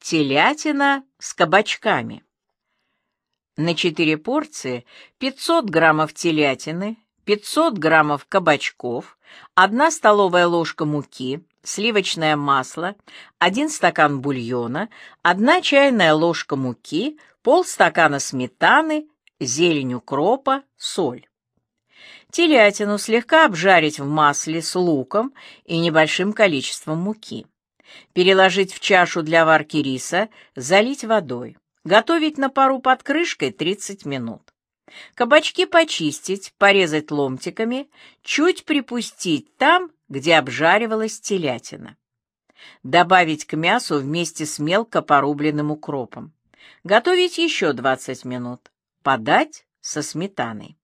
Телятина с кабачками. На 4 порции 500 граммов телятины, 500 граммов кабачков, 1 столовая ложка муки, сливочное масло, 1 стакан бульона, 1 чайная ложка муки, полстакана сметаны, зелень укропа, соль. Телятину слегка обжарить в масле с луком и небольшим количеством муки. Переложить в чашу для варки риса, залить водой. Готовить на пару под крышкой 30 минут. Кабачки почистить, порезать ломтиками, чуть припустить там, где обжаривалась телятина. Добавить к мясу вместе с мелко порубленным укропом. Готовить еще 20 минут. Подать со сметаной.